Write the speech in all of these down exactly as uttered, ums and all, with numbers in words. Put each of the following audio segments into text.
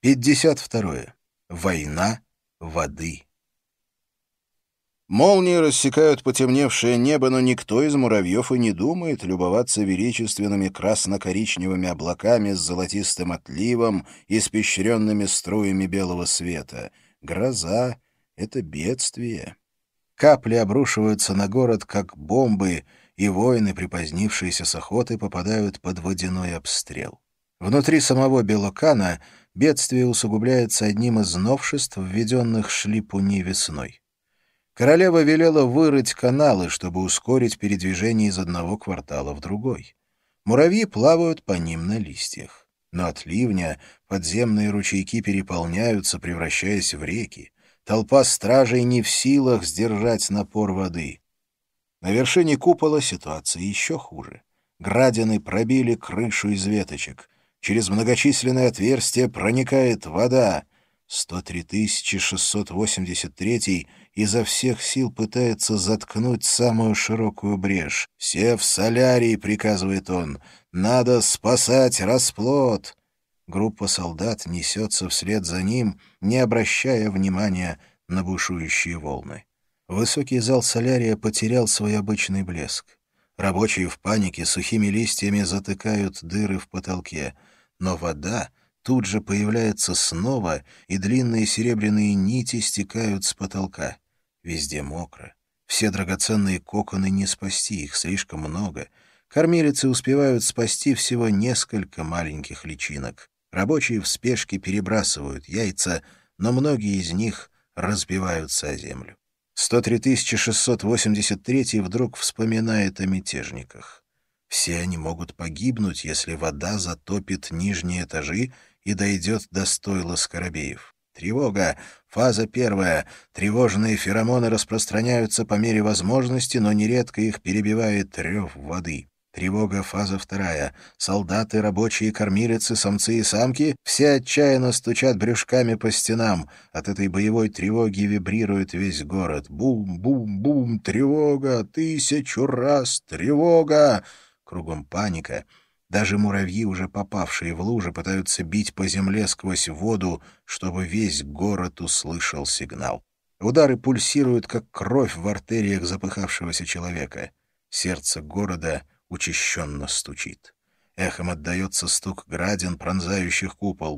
пятьдесят второе. Война воды. Молнии рассекают потемневшее небо, но никто из муравьев и не думает любоваться величественными красно-коричневыми облаками с золотистым отливом, испещренными струями белого света. Гроза — это бедствие. Капли обрушиваются на город, как бомбы, и воины, припозднившиеся с охоты, попадают под водяной обстрел. Внутри самого Белокана бедствие усугубляется одним из новшеств, введенных Шлипуни весной. Королева велела вырыть каналы, чтобы ускорить передвижение из одного квартала в другой. Муравьи плавают по ним на листьях. Но от ливня подземные ручейки переполняются, превращаясь в реки. Толпа стражей не в силах сдержать напор воды. На вершине купола ситуация еще хуже. Градины пробили крышу из веточек. Через многочисленные отверстия проникает вода. сто три тысячи шестьсот восемьдесят третий изо всех сил пытается заткнуть самую широкую брешь. «Все в солярий», — приказывает он, — «надо спасать расплод». Группа солдат несется вслед за ним, не обращая внимания на бушующие волны. Высокий зал солярия потерял свой обычный блеск. Рабочие в панике сухими листьями затыкают дыры в потолке, но вода тут же появляется снова, и длинные серебряные нити стекают с потолка. Везде мокро. Все драгоценные коконы не спасти, их слишком много. Кормилицы успевают спасти всего несколько маленьких личинок. Рабочие в спешке перебрасывают яйца, но многие из них разбиваются о землю. сто три тысячи шестьсот восемьдесят третий вдруг вспоминает о мятежниках. Все они могут погибнуть, если вода затопит нижние этажи и дойдет до стойла скоробеев. Тревога. Фаза первая. Тревожные феромоны распространяются по мере возможности, но нередко их перебивает рев воды. Тревога. Фаза вторая. Солдаты, рабочие, кормилицы, самцы и самки все отчаянно стучат брюшками по стенам. От этой боевой тревоги вибрирует весь город. Бум-бум-бум. Тревога. Тысячу раз. Тревога. Кругом паника. Даже муравьи, уже попавшие в лужи, пытаются бить по земле сквозь воду, чтобы весь город услышал сигнал. Удары пульсируют, как кровь в артериях запыхавшегося человека. Сердце города учащенно стучит. Эхом отдается стук градин, пронзающих купол.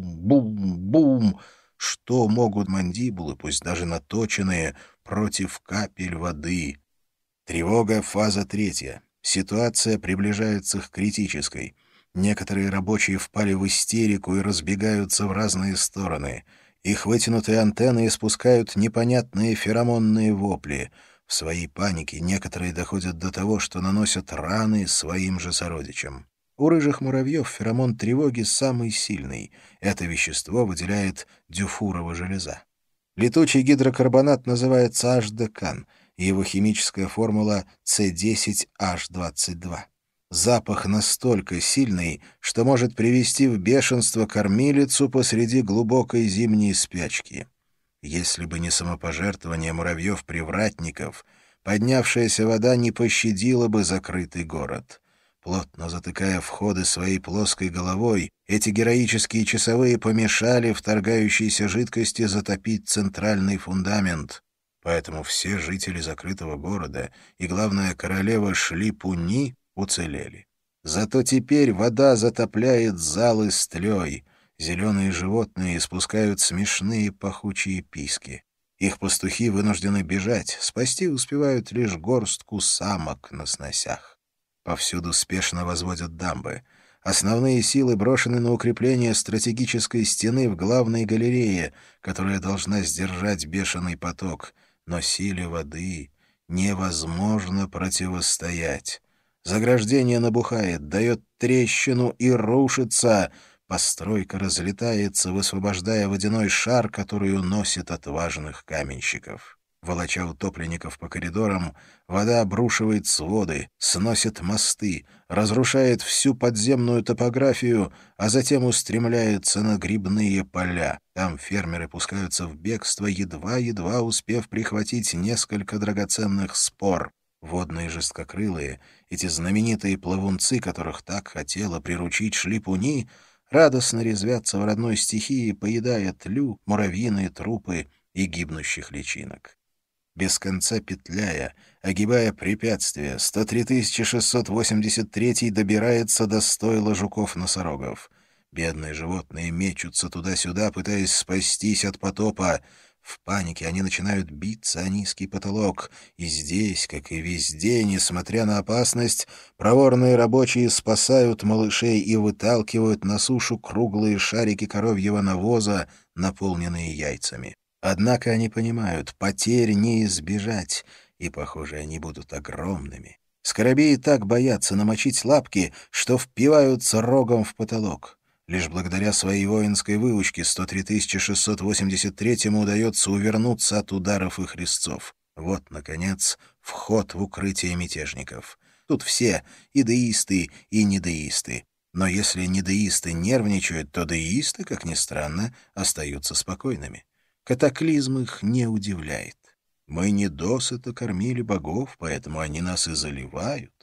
Бум-бум-бум! Что могут мандибулы, пусть даже наточенные, против капель воды? Тревога. Фаза третья. Ситуация приближается к критической. Некоторые рабочие впали в истерику и разбегаются в разные стороны. Их вытянутые антенны испускают непонятные феромонные вопли. В своей панике некоторые доходят до того, что наносят раны своим же сородичам. У рыжих муравьев феромон тревоги самый сильный. Это вещество выделяет дюфурова железа. Летучий гидрокарбонат называется аш-декан, и его химическая формула С десять Аш двадцать два. Запах настолько сильный, что может привести в бешенство кормилицу посреди глубокой зимней спячки. Если бы не самопожертвование муравьев-привратников, поднявшаяся вода не пощадила бы закрытый город. Плотно затыкая входы своей плоской головой, эти героические часовые помешали вторгающейся жидкости затопить центральный фундамент. Поэтому все жители закрытого города и, главное, королева Шлипуни уцелели. Зато теперь вода затопляет залы с тлей. Зеленые животные испускают смешные пахучие писки. Их пастухи вынуждены бежать, спасти успевают лишь горстку самок на сносях. Повсюду спешно возводят дамбы. Основные силы брошены на укрепление стратегической стены в главной галерее, которая должна сдержать бешеный поток. Но силе воды невозможно противостоять. Заграждение набухает, дает трещину и рушится. Постройка разлетается, высвобождая водяной шар, который уносит отважных каменщиков. Волоча утопленников по коридорам, вода обрушивает своды, сносит мосты, разрушает всю подземную топографию, а затем устремляется на грибные поля. Там фермеры пускаются в бегство, едва-едва успев прихватить несколько драгоценных спор. Водные жесткокрылые, эти знаменитые плавунцы, которых так хотела приручить Шлипуни, радостно резвятся в родной стихии, поедая тлю, муравьиные трупы и гибнущих личинок. Без конца петляя, огибая препятствия, сто три тысячи шестьсот восемьдесят третий добирается до стойла жуков-носорогов. Бедные животные мечутся туда-сюда, пытаясь спастись от потопа. В панике они начинают биться о низкий потолок. И здесь, как и везде, несмотря на опасность, проворные рабочие спасают малышей и выталкивают на сушу круглые шарики коровьего навоза, наполненные яйцами. Однако они понимают, потерь не избежать, и, похоже, они будут огромными. Скоробеи так боятся намочить лапки, что впиваются рогом в потолок. Лишь благодаря своей воинской выучке сто три тысячи шестьсот восемьдесят третьему удается увернуться от ударов их резцов. Вот, наконец, вход в укрытие мятежников. Тут все — и деисты, и недеисты. Но если недеисты нервничают, то деисты, как ни странно, остаются спокойными. Катаклизм их не удивляет. Мы не досыта кормили богов, поэтому они нас и заливают.